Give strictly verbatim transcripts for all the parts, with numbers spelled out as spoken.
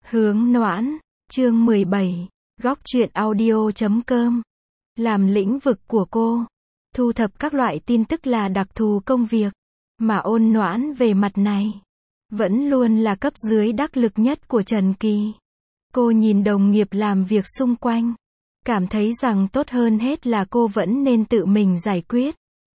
Hướng Noãn, chương mười bảy, góc truyện audio chấm com. Làm lĩnh vực của cô, thu thập các loại tin tức là đặc thù công việc, mà Ôn Noãn về mặt này, vẫn luôn là cấp dưới đắc lực nhất của Trần Kỳ. Cô nhìn đồng nghiệp làm việc xung quanh, cảm thấy rằng tốt hơn hết là cô vẫn nên tự mình giải quyết.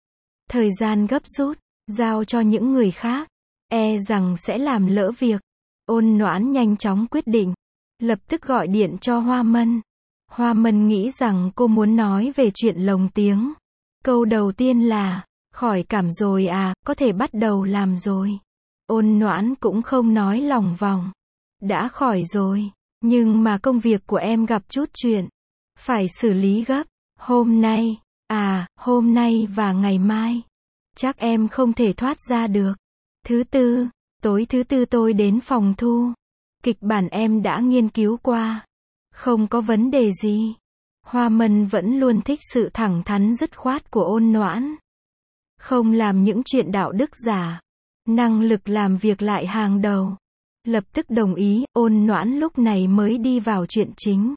Thời gian gấp rút, giao cho những người khác, e rằng sẽ làm lỡ việc. Ôn Noãn nhanh chóng quyết định, lập tức gọi điện cho Hoa Mân. Hoa Mân nghĩ rằng cô muốn nói về chuyện lồng tiếng. Câu đầu tiên là, khỏi cảm rồi à, có thể bắt đầu làm rồi. Ôn Noãn cũng không nói lòng vòng. Đã khỏi rồi, nhưng mà công việc của em gặp chút chuyện, phải xử lý gấp. Hôm nay, à, hôm nay và ngày mai, chắc em không thể thoát ra được. Thứ tư, tối thứ tư tôi đến phòng thu. Kịch bản em đã nghiên cứu qua. Không có vấn đề gì. Hoa Mân vẫn luôn thích sự thẳng thắn dứt khoát của Ôn Noãn. Không làm những chuyện đạo đức giả. Năng lực làm việc lại hàng đầu. Lập tức đồng ý, Ôn Noãn lúc này mới đi vào chuyện chính.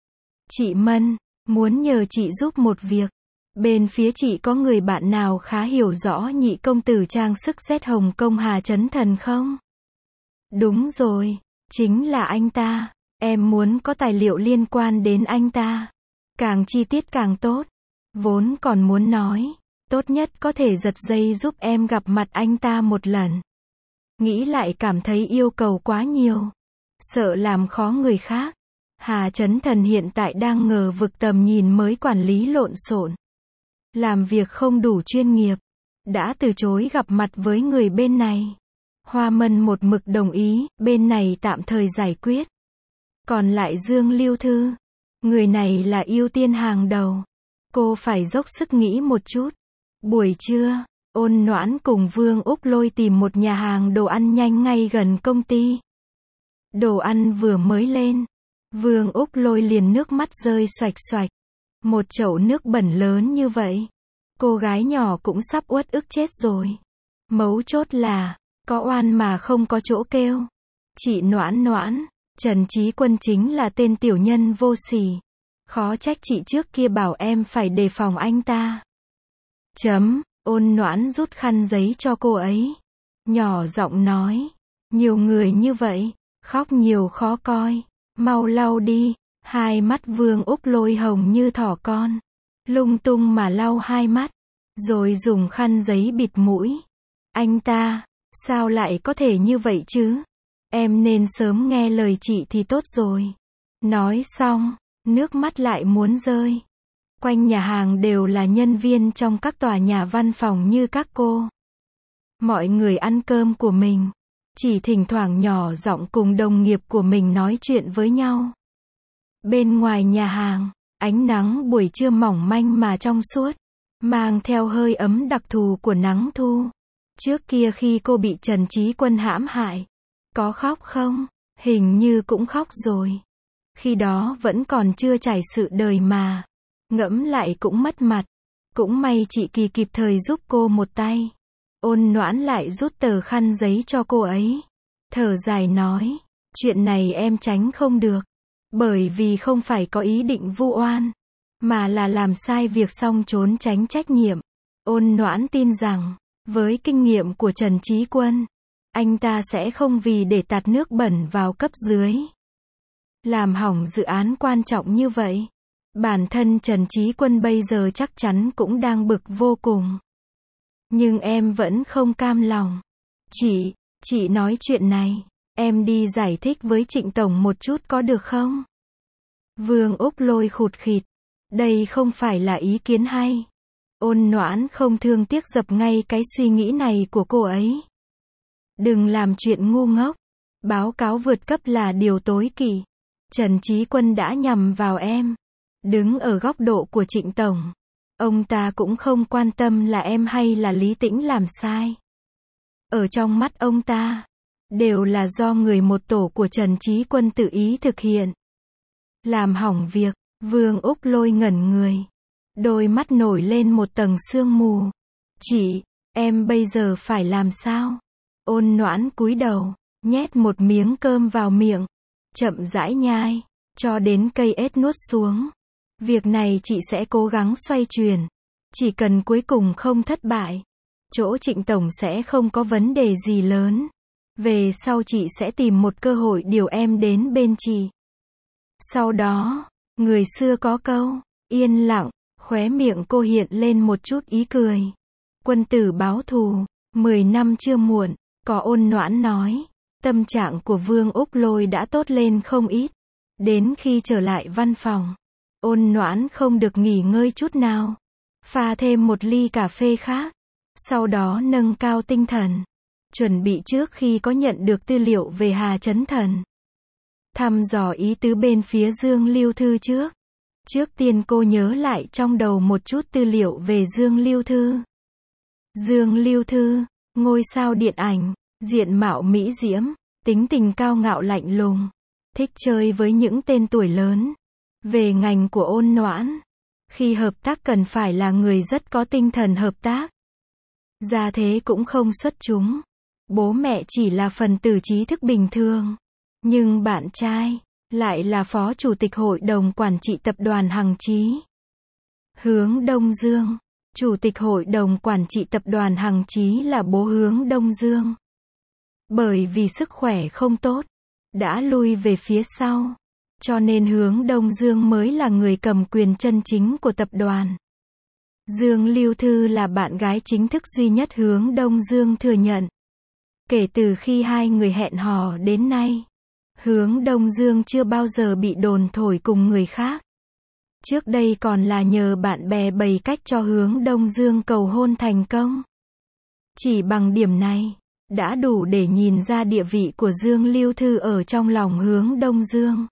Chị Mân, muốn nhờ chị giúp một việc. Bên phía chị có người bạn nào khá hiểu rõ nhị công tử trang sức Z Hồng Kông Hà Chấn Thần không? Đúng rồi, chính là anh ta. Em muốn có tài liệu liên quan đến anh ta. Càng chi tiết càng tốt. Vốn còn muốn nói, tốt nhất có thể giật dây giúp em gặp mặt anh ta một lần. Nghĩ lại cảm thấy yêu cầu quá nhiều. Sợ làm khó người khác. Hà Chấn Thần hiện tại đang ngờ vực tầm nhìn mới quản lý lộn xộn. Làm việc không đủ chuyên nghiệp. Đã từ chối gặp mặt với người bên này. Hoa Mân một mực đồng ý, bên này tạm thời giải quyết. Còn lại Dương Lưu Thư. Người này là ưu tiên hàng đầu. Cô phải dốc sức nghĩ một chút. Buổi trưa, Ôn Noãn cùng Vương Úc Lôi tìm một nhà hàng đồ ăn nhanh ngay gần công ty. Đồ ăn vừa mới lên. Vương Úc Lôi liền nước mắt rơi xoạch xoạch. Một chậu nước bẩn lớn như vậy. Cô gái nhỏ cũng sắp uất ức chết rồi. Mấu chốt là, có oan mà không có chỗ kêu. Chị Noãn Noãn, Trần Chí Quân chính là tên tiểu nhân vô sỉ. Khó trách chị trước kia bảo em phải đề phòng anh ta. Chấm, Ôn Noãn rút khăn giấy cho cô ấy. Nhỏ giọng nói, nhiều người như vậy, khóc nhiều khó coi. Mau lau đi. Hai mắt Vương Úc Lôi hồng như thỏ con. Lung tung mà lau hai mắt. Rồi dùng khăn giấy bịt mũi. Anh ta, sao lại có thể như vậy chứ? Em nên sớm nghe lời chị thì tốt rồi. Nói xong, nước mắt lại muốn rơi. Quanh nhà hàng đều là nhân viên trong các tòa nhà văn phòng như các cô. Mọi người ăn cơm của mình. Chỉ thỉnh thoảng nhỏ giọng cùng đồng nghiệp của mình nói chuyện với nhau. Bên ngoài nhà hàng, ánh nắng buổi trưa mỏng manh mà trong suốt, mang theo hơi ấm đặc thù của nắng thu. Trước kia khi cô bị Trần Chí Quân hãm hại, có khóc không? Hình như cũng khóc rồi. Khi đó vẫn còn chưa trải sự đời mà. Ngẫm lại cũng mất mặt. Cũng may chị Kỳ kịp thời giúp cô một tay. Ôn Noãn lại rút tờ khăn giấy cho cô ấy. Thở dài nói, chuyện này em tránh không được. Bởi vì không phải có ý định vu oan, mà là làm sai việc xong trốn tránh trách nhiệm. Ôn Noãn tin rằng, với kinh nghiệm của Trần Chí Quân, anh ta sẽ không vì để tạt nước bẩn vào cấp dưới. Làm hỏng dự án quan trọng như vậy. Bản thân Trần Chí Quân bây giờ chắc chắn cũng đang bực vô cùng. Nhưng em vẫn không cam lòng. Chị, chị nói chuyện này, em đi giải thích với Trịnh Tổng một chút có được không? Vương Úc Lôi khụt khịt. Đây không phải là ý kiến hay. Ôn Noãn không thương tiếc dập ngay cái suy nghĩ này của cô ấy. Đừng làm chuyện ngu ngốc. Báo cáo vượt cấp là điều tối kỵ. Trần Chí Quân đã nhằm vào em. Đứng ở góc độ của Trịnh Tổng, ông ta cũng không quan tâm là em hay là Lý Tĩnh làm sai. Ở trong mắt ông ta, đều là do người một tổ của Trần Chí Quân tự ý thực hiện. Làm hỏng việc, Vương Úc Lôi ngẩn người. Đôi mắt nổi lên một tầng sương mù. Chị, em bây giờ phải làm sao? Ôn Noãn cúi đầu, nhét một miếng cơm vào miệng. chậm rãi nhai, cho đến cây ếch nuốt xuống. Việc này chị sẽ cố gắng xoay chuyển. Chỉ cần cuối cùng không thất bại, chỗ Trịnh Tổng sẽ không có vấn đề gì lớn. Về sau chị sẽ tìm một cơ hội điều em đến bên chị. Sau đó, người xưa có câu, yên lặng, khóe miệng cô hiện lên một chút ý cười. Quân tử báo thù, mười năm chưa muộn, có Ôn Noãn nói. Tâm trạng của Vương Úc Lôi đã tốt lên không ít. Đến khi trở lại văn phòng, Ôn Noãn không được nghỉ ngơi chút nào. Pha thêm một ly cà phê khác. Sau đó nâng cao tinh thần. Chuẩn bị trước khi có nhận được tư liệu về Hà Chấn Thần. Thăm dò ý tứ bên phía Dương Lưu Thư trước. Trước tiên cô nhớ lại trong đầu một chút tư liệu về Dương Lưu Thư. Dương Lưu Thư, ngôi sao điện ảnh, diện mạo mỹ diễm, tính tình cao ngạo lạnh lùng, thích chơi với những tên tuổi lớn. Về ngành của Ôn Noãn, khi hợp tác cần phải là người rất có tinh thần hợp tác. Gia thế cũng không xuất chúng. Bố mẹ chỉ là phần tử trí thức bình thường. Nhưng bạn trai lại là phó chủ tịch hội đồng quản trị tập đoàn Hằng Chí. Hướng Đông Dương, chủ tịch hội đồng quản trị tập đoàn Hằng Chí là bố Hướng Đông Dương. Bởi vì sức khỏe không tốt, đã lui về phía sau. Cho nên Hướng Đông Dương mới là người cầm quyền chân chính của tập đoàn. Dương Lưu Thư là bạn gái chính thức duy nhất Hướng Đông Dương thừa nhận. Kể từ khi hai người hẹn hò đến nay, Hướng Đông Dương chưa bao giờ bị đồn thổi cùng người khác. Trước đây còn là nhờ bạn bè bày cách cho Hướng Đông Dương cầu hôn thành công. Chỉ bằng điểm này, đã đủ để nhìn ra địa vị của Dương Lưu Thư ở trong lòng Hướng Đông Dương.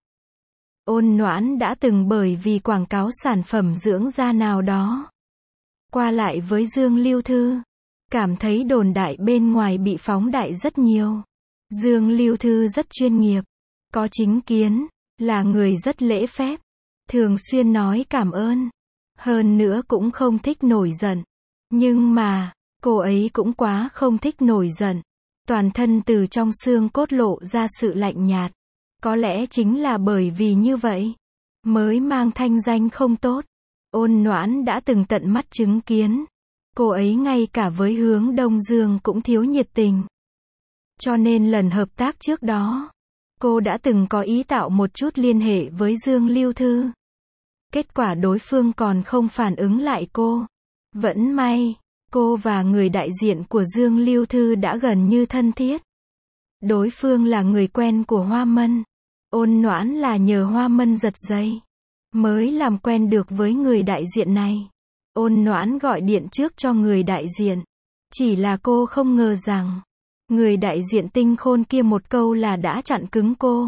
Ôn Noãn đã từng bởi vì quảng cáo sản phẩm dưỡng da nào đó qua lại với Dương Lưu Thư, cảm thấy đồn đại bên ngoài bị phóng đại rất nhiều. Dương Lưu Thư rất chuyên nghiệp, có chính kiến, là người rất lễ phép, thường xuyên nói cảm ơn. Hơn nữa cũng không thích nổi giận. Nhưng mà, cô ấy cũng quá không thích nổi giận. Toàn thân từ trong xương cốt lộ ra sự lạnh nhạt. Có lẽ chính là bởi vì như vậy, mới mang thanh danh không tốt. Ôn Noãn đã từng tận mắt chứng kiến. Cô ấy ngay cả với Hướng Đông Dương cũng thiếu nhiệt tình. Cho nên lần hợp tác trước đó, cô đã từng có ý tạo một chút liên hệ với Dương Lưu Thư. Kết quả đối phương còn không phản ứng lại cô. Vẫn may, cô và người đại diện của Dương Lưu Thư đã gần như thân thiết. Đối phương là người quen của Hoa Mân. Ôn Noãn là nhờ Hoa Mân giật dây, mới làm quen được với người đại diện này. Ôn Noãn gọi điện trước cho người đại diện. Chỉ là cô không ngờ rằng, người đại diện tinh khôn kia một câu là đã chặn cứng cô.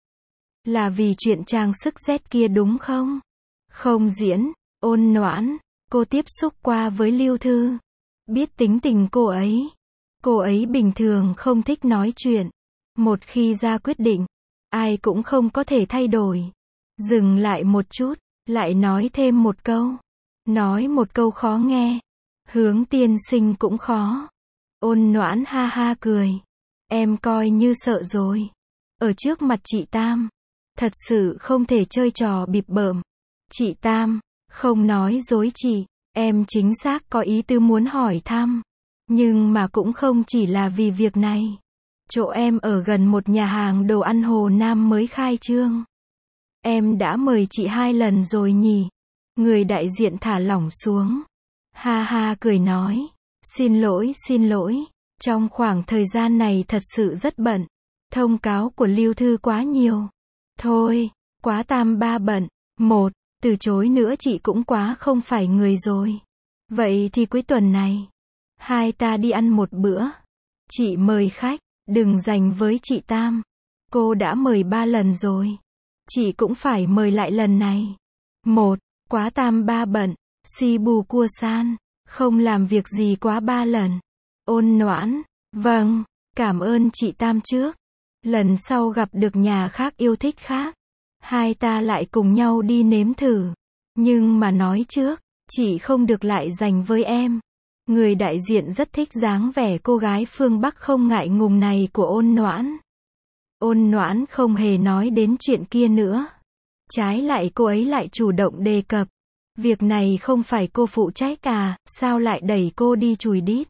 Là vì chuyện trang sức Z kia đúng không? Không diễn. Ôn Noãn, cô tiếp xúc qua với Lưu Thư. Biết tính tình cô ấy. Cô ấy bình thường không thích nói chuyện. Một khi ra quyết định, ai cũng không có thể thay đổi. Dừng lại một chút, lại nói thêm một câu. Nói một câu khó nghe. Hướng tiên sinh cũng khó. Ôn Noãn ha ha cười. Em coi như sợ rồi. Ở trước mặt chị Tam, thật sự không thể chơi trò bịp bợm. Chị Tam, không nói dối chị. Em chính xác có ý tư muốn hỏi thăm. Nhưng mà cũng không chỉ là vì việc này. Chỗ em ở gần một nhà hàng đồ ăn Hồ Nam mới khai trương. Em đã mời chị hai lần rồi nhỉ? Người đại diện thả lỏng xuống. Ha ha cười nói. Xin lỗi, xin lỗi. Trong khoảng thời gian này thật sự rất bận. Thông cáo của Lưu Thư quá nhiều. Thôi, quá tam ba bận. Một, từ chối nữa chị cũng quá không phải người rồi. Vậy thì cuối tuần này, hai ta đi ăn một bữa. Chị mời khách, đừng giành với chị Tam. Cô đã mời ba lần rồi. Chị cũng phải mời lại lần này. Một, quá tam ba bận. Si bù cua san. Không làm việc gì quá ba lần. Ôn Noãn. Vâng, cảm ơn chị Tam trước. Lần sau gặp được nhà khác yêu thích khác, hai ta lại cùng nhau đi nếm thử. Nhưng mà nói trước, chị không được lại dành với em. Người đại diện rất thích dáng vẻ cô gái phương Bắc không ngại ngùng này của Ôn Noãn. Ôn Noãn không hề nói đến chuyện kia nữa. Trái lại cô ấy lại chủ động đề cập. Việc này không phải cô phụ trách à, sao lại đẩy cô đi chùi đít?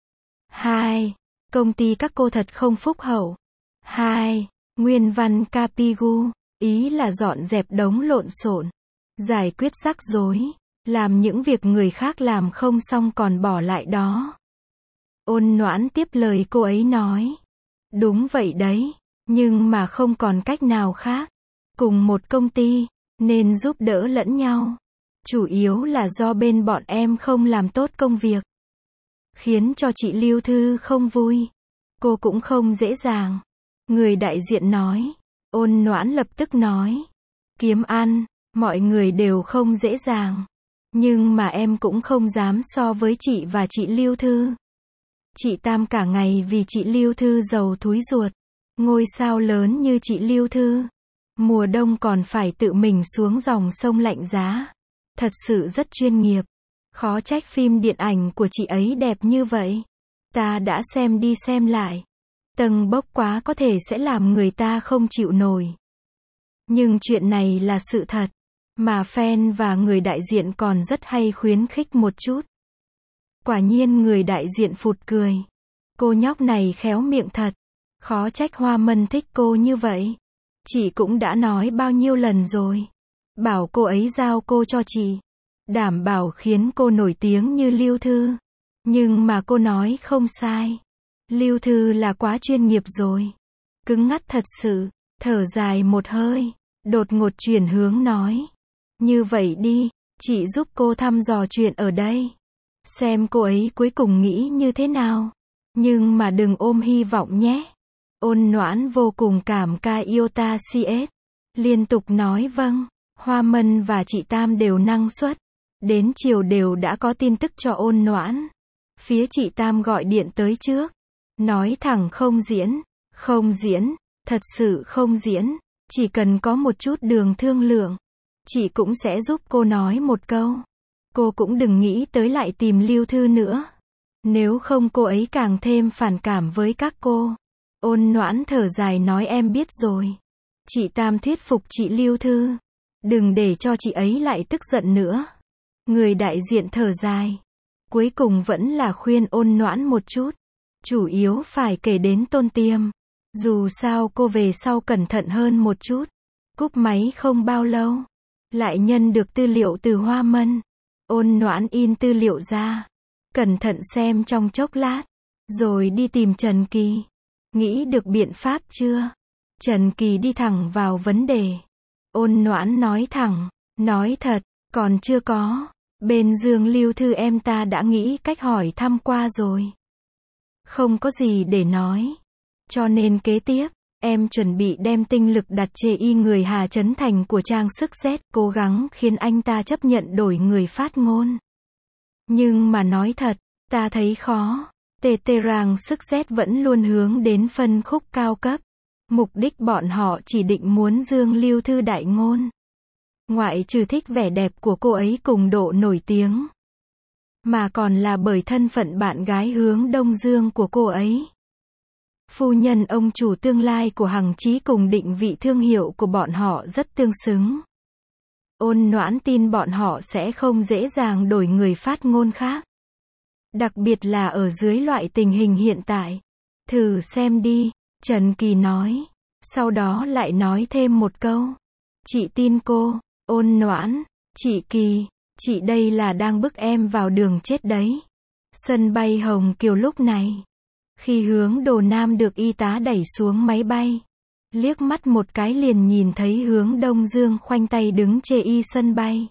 Hai. Công ty các cô thật không phúc hậu. Hai. Nguyên văn Capigu, ý là dọn dẹp đống lộn xộn, giải quyết rắc rối, làm những việc người khác làm không xong còn bỏ lại đó. Ôn Noãn tiếp lời cô ấy nói. Đúng vậy đấy, nhưng mà không còn cách nào khác. Cùng một công ty, nên giúp đỡ lẫn nhau. Chủ yếu là do bên bọn em không làm tốt công việc, khiến cho chị Lưu Thư không vui. Cô cũng không dễ dàng. Người đại diện nói. Ôn Noãn lập tức nói. Kiếm ăn, mọi người đều không dễ dàng. Nhưng mà em cũng không dám so với chị và chị Lưu Thư. Chị Tam cả ngày vì chị Lưu Thư giàu thúi ruột. Ngôi sao lớn như chị Lưu Thư, mùa đông còn phải tự mình xuống dòng sông lạnh giá. Thật sự rất chuyên nghiệp. Khó trách phim điện ảnh của chị ấy đẹp như vậy. Ta đã xem đi xem lại. Tầng bốc quá có thể sẽ làm người ta không chịu nổi. Nhưng chuyện này là sự thật. Mà fan và người đại diện còn rất hay khuyến khích một chút. Quả nhiên người đại diện phụt cười. Cô nhóc này khéo miệng thật. Khó trách Hoa Mân thích cô như vậy. Chị cũng đã nói bao nhiêu lần rồi. Bảo cô ấy giao cô cho chị. Đảm bảo khiến cô nổi tiếng như Lưu Thư. Nhưng mà cô nói không sai. Lưu Thư là quá chuyên nghiệp rồi. Cứng ngắt thật sự. Thở dài một hơi. Đột ngột chuyển hướng nói. Như vậy đi, chị giúp cô thăm dò chuyện ở đây. Xem cô ấy cuối cùng nghĩ như thế nào. Nhưng mà đừng ôm hy vọng nhé. Ôn Noãn vô cùng cảm ca Iota xê ét. Liên tục nói vâng. Hoa Mân và chị Tam đều năng suất. Đến chiều đều đã có tin tức cho Ôn Noãn. Phía chị Tam gọi điện tới trước. Nói thẳng không diễn. Không diễn. Thật sự không diễn. Chỉ cần có một chút đường thương lượng. Chị cũng sẽ giúp cô nói một câu. Cô cũng đừng nghĩ tới lại tìm Lưu Thư nữa. Nếu không cô ấy càng thêm phản cảm với các cô. Ôn Noãn thở dài nói em biết rồi. Chị Tam thuyết phục chị Lưu Thư. Đừng để cho chị ấy lại tức giận nữa. Người đại diện thở dài. Cuối cùng vẫn là khuyên Ôn Noãn một chút. Chủ yếu phải kể đến Tôn Tiêm. Dù sao cô về sau cẩn thận hơn một chút. Cúp máy không bao lâu. Lại nhân được tư liệu từ Hoa Mân. Ôn Noãn in tư liệu ra. Cẩn thận xem trong chốc lát. Rồi đi tìm Trần Kỳ. Nghĩ được biện pháp chưa? Trần Kỳ đi thẳng vào vấn đề. Ôn Noãn nói thẳng. Nói thật, còn chưa có. Bên Dương Lưu Thư em ta đã nghĩ cách hỏi thăm qua rồi. Không có gì để nói. Cho nên kế tiếp, em chuẩn bị đem tinh lực đặt chê y người Hà Trấn Thành của trang sức Z, cố gắng khiến anh ta chấp nhận đổi người phát ngôn. Nhưng mà nói thật, ta thấy khó. Tê tê ràng sức Z vẫn luôn hướng đến phân khúc cao cấp. Mục đích bọn họ chỉ định muốn Dương Lưu Thư đại ngôn. Ngoại trừ thích vẻ đẹp của cô ấy cùng độ nổi tiếng. Mà còn là bởi thân phận bạn gái hướng Đông Dương của cô ấy. Phu nhân ông chủ tương lai của Hằng Chí cùng định vị thương hiệu của bọn họ rất tương xứng. Ôn Noãn tin bọn họ sẽ không dễ dàng đổi người phát ngôn khác. Đặc biệt là ở dưới loại tình hình hiện tại. Thử xem đi, Trần Kỳ nói. Sau đó lại nói thêm một câu. Chị tin cô, Ôn Noãn, chị Kỳ, chị đây là đang bức em vào đường chết đấy. Sân bay Hồng Kiều lúc này. Khi hướng Đồ Nam được y tá đẩy xuống máy bay. Liếc mắt một cái liền nhìn thấy hướng Đông Dương khoanh tay đứng chê y sân bay.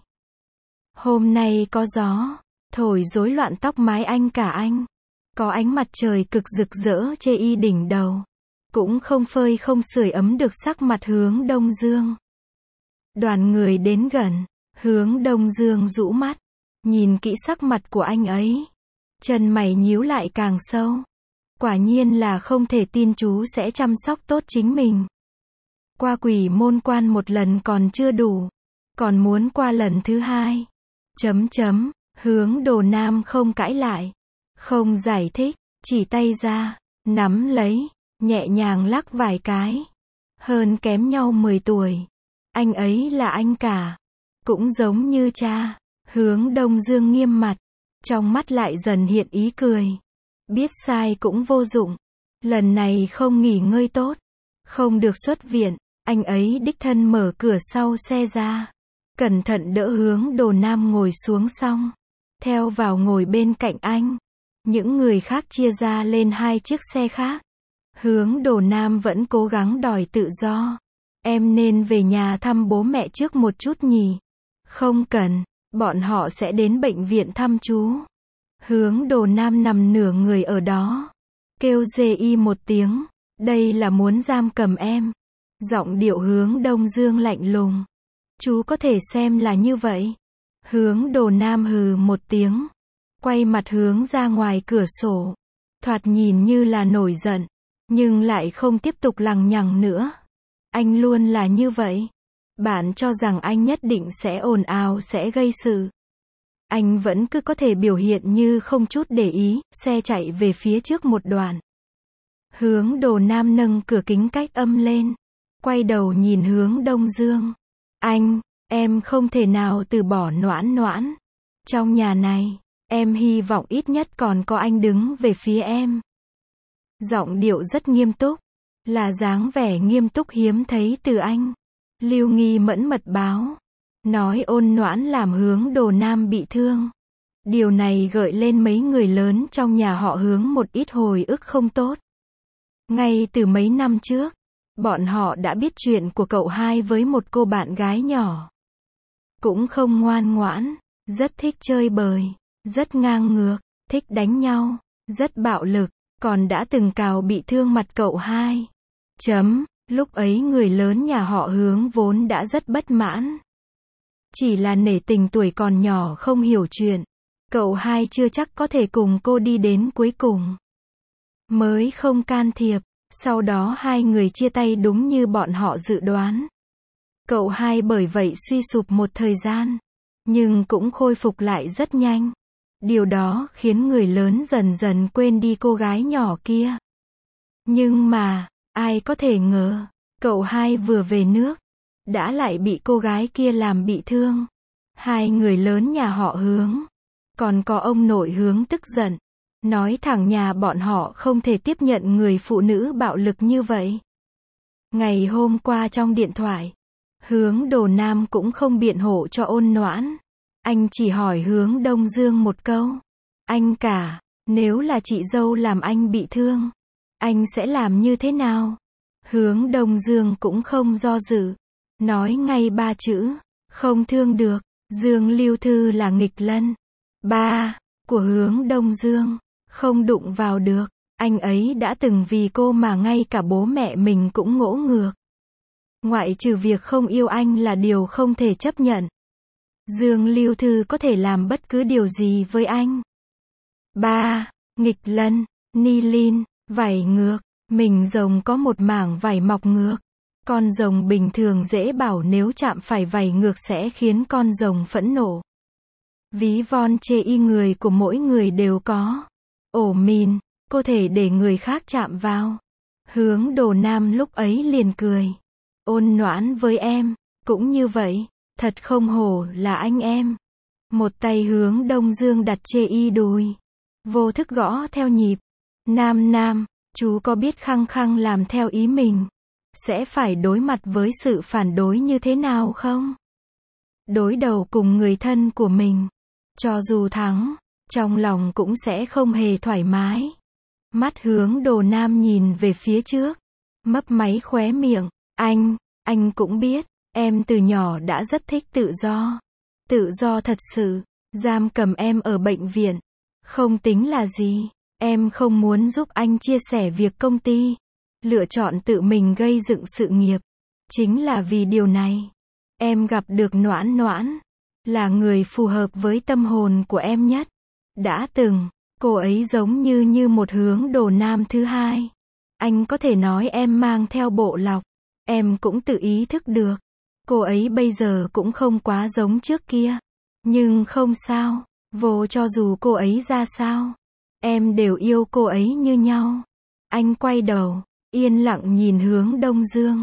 Hôm nay có gió, thổi rối loạn tóc mái anh cả anh. Có ánh mặt trời cực rực rỡ chê y đỉnh đầu. Cũng không phơi không sưởi ấm được sắc mặt hướng Đông Dương. Đoàn người đến gần, hướng Đông Dương rũ mắt. Nhìn kỹ sắc mặt của anh ấy. Chân mày nhíu lại càng sâu. Quả nhiên là không thể tin chú sẽ chăm sóc tốt chính mình. Qua quỷ môn quan một lần còn chưa đủ. Còn muốn qua lần thứ hai. Chấm chấm, hướng Đồ Nam không cãi lại. Không giải thích, chỉ tay ra, nắm lấy, nhẹ nhàng lắc vài cái. hơn kém nhau mười tuổi. Anh ấy là anh cả. Cũng giống như cha. Hướng Đông Dương nghiêm mặt. Trong mắt lại dần hiện ý cười. Biết sai cũng vô dụng. Lần này không nghỉ ngơi tốt. Không được xuất viện. Anh ấy đích thân mở cửa sau xe ra. Cẩn thận đỡ Hướng Đồ Nam ngồi xuống xong. Theo vào ngồi bên cạnh anh. Những người khác chia ra lên hai chiếc xe khác. Hướng Đồ Nam vẫn cố gắng đòi tự do. Em nên về nhà thăm bố mẹ trước một chút nhỉ? Không cần, bọn họ sẽ đến bệnh viện thăm chú. Hướng Đồ Nam nằm nửa người ở đó. Kêu dê y một tiếng. Đây là muốn giam cầm em. Giọng điệu Hướng Đông Dương lạnh lùng. Chú có thể xem là như vậy. Hướng Đồ Nam hừ một tiếng. Quay mặt hướng ra ngoài cửa sổ. Thoạt nhìn như là nổi giận. Nhưng lại không tiếp tục lằng nhằng nữa. Anh luôn là như vậy. Bạn cho rằng anh nhất định sẽ ồn ào sẽ gây sự. Anh vẫn cứ có thể biểu hiện như không chút để ý, xe chạy về phía trước một đoạn. Hướng Đồ Nam nâng cửa kính cách âm lên. Quay đầu nhìn Hướng Đông Dương. Anh, em không thể nào từ bỏ Noãn Noãn. Trong nhà này, em hy vọng ít nhất còn có anh đứng về phía em. Giọng điệu rất nghiêm túc. Là dáng vẻ nghiêm túc hiếm thấy từ anh. Lưu Nghi mẫn mật báo. Nói ôn Noãn làm Hướng Đồ Nam bị thương. Điều này gợi lên mấy người lớn trong nhà họ Hướng một ít hồi ức không tốt. Ngay từ mấy năm trước, bọn họ đã biết chuyện của cậu hai với một cô bạn gái nhỏ. Cũng không ngoan ngoãn, rất thích chơi bời, rất ngang ngược, thích đánh nhau, rất bạo lực, còn đã từng cào bị thương mặt cậu hai. Chấm, lúc ấy người lớn nhà họ Hướng vốn đã rất bất mãn. Chỉ là nể tình tuổi còn nhỏ không hiểu chuyện. Cậu hai chưa chắc có thể cùng cô đi đến cuối cùng. Mới không can thiệp. Sau đó hai người chia tay đúng như bọn họ dự đoán. Cậu hai bởi vậy suy sụp một thời gian. Nhưng cũng khôi phục lại rất nhanh. Điều đó khiến người lớn dần dần quên đi cô gái nhỏ kia. Nhưng mà, ai có thể ngờ, cậu hai vừa về nước, đã lại bị cô gái kia làm bị thương. Hai người lớn nhà họ Hướng. Còn có ông nội Hướng tức giận. Nói thẳng nhà bọn họ không thể tiếp nhận người phụ nữ bạo lực như vậy. Ngày hôm qua trong điện thoại, Hướng Đồ Nam cũng không biện hộ cho ôn Noãn. Anh chỉ hỏi Hướng Đông Dương một câu. Anh cả, nếu là chị dâu làm anh bị thương, anh sẽ làm như thế nào? Hướng Đông Dương cũng không do dự. Nói ngay ba chữ. Không thương được. Dương Lưu Thư là nghịch lân. Ba, của Hướng Đông Dương. Không đụng vào được. Anh ấy đã từng vì cô mà ngay cả bố mẹ mình cũng ngỗ ngược. Ngoại trừ việc không yêu anh là điều không thể chấp nhận. Dương Lưu Thư có thể làm bất cứ điều gì với anh. Ba, nghịch lân, ni lin, vảy ngược. Mình rồng có một mảng vảy mọc ngược. Con rồng bình thường dễ bảo nếu chạm phải vảy ngược sẽ khiến con rồng phẫn nộ. Ví von chê y người của mỗi người đều có. Ổ mìn, có thể để người khác chạm vào. Hướng Đồ Nam lúc ấy liền cười. Ôn Noãn với em, cũng như vậy, thật không hổ là anh em. Một tay Hướng Đông Dương đặt chê y đùi. Vô thức gõ theo nhịp. Nam Nam, chú có biết khăng khăng làm theo ý mình, sẽ phải đối mặt với sự phản đối như thế nào không? Đối đầu cùng người thân của mình. Cho dù thắng, trong lòng cũng sẽ không hề thoải mái. Mắt Hướng Đồ Nam nhìn về phía trước. Mấp máy khóe miệng. Anh, anh cũng biết, em từ nhỏ đã rất thích tự do. Tự do thật sự. Giam cầm em ở bệnh viện. Không tính là gì. Em không muốn giúp anh chia sẻ việc công ty. Lựa chọn tự mình gây dựng sự nghiệp. Chính là vì điều này. Em gặp được Noãn Noãn. Là người phù hợp với tâm hồn của em nhất. Đã từng, cô ấy giống như như một Hướng Đồ Nam thứ hai. Anh có thể nói em mang theo bộ lọc. Em cũng tự ý thức được. Cô ấy bây giờ cũng không quá giống trước kia. Nhưng không sao. Vô cho dù cô ấy ra sao. Em đều yêu cô ấy như nhau. Anh quay đầu, yên lặng nhìn Hướng Đông Dương.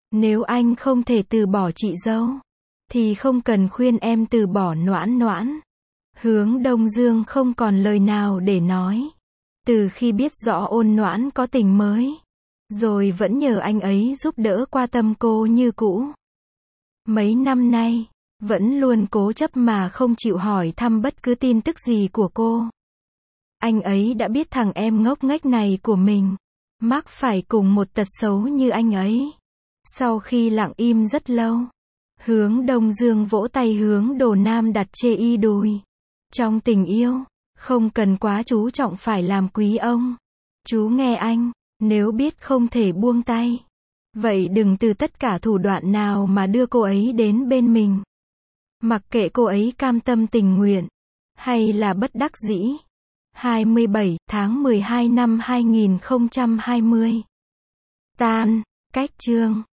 Nếu anh không thể từ bỏ chị dâu, thì không cần khuyên em từ bỏ Noãn Noãn. Hướng Đông Dương không còn lời nào để nói. Từ khi biết rõ Ôn Noãn có tình mới, rồi vẫn nhờ anh ấy giúp đỡ quan tâm cô như cũ. Mấy năm nay, vẫn luôn cố chấp mà không chịu hỏi thăm bất cứ tin tức gì của cô. Anh ấy đã biết thằng em ngốc nghếch này của mình mắc phải cùng một tật xấu như anh ấy. Sau khi lặng im rất lâu, Hướng Đông Dương vỗ tay hướng Đồ Nam đặt chê y đùi. Trong tình yêu, không cần quá chú trọng phải làm quý ông. Chú nghe anh, nếu biết không thể buông tay, vậy đừng từ tất cả thủ đoạn nào mà đưa cô ấy đến bên mình. Mặc kệ cô ấy cam tâm tình nguyện, hay là bất đắc dĩ. hai mươi bảy tháng mười hai năm hai nghìn không trăm hai mươi. Tan, cách chương.